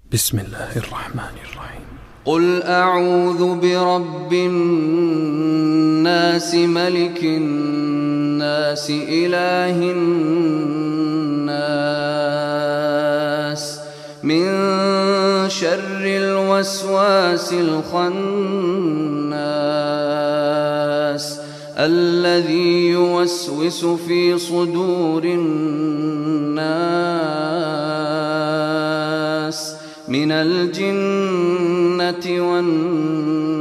بسم الله الرحمن الرحيم. قل أعوذ برب الناس ملك الناس إله الناس من شر الوسواس الخناس الذي يوسوس في صدور الناس من الجنة والناس.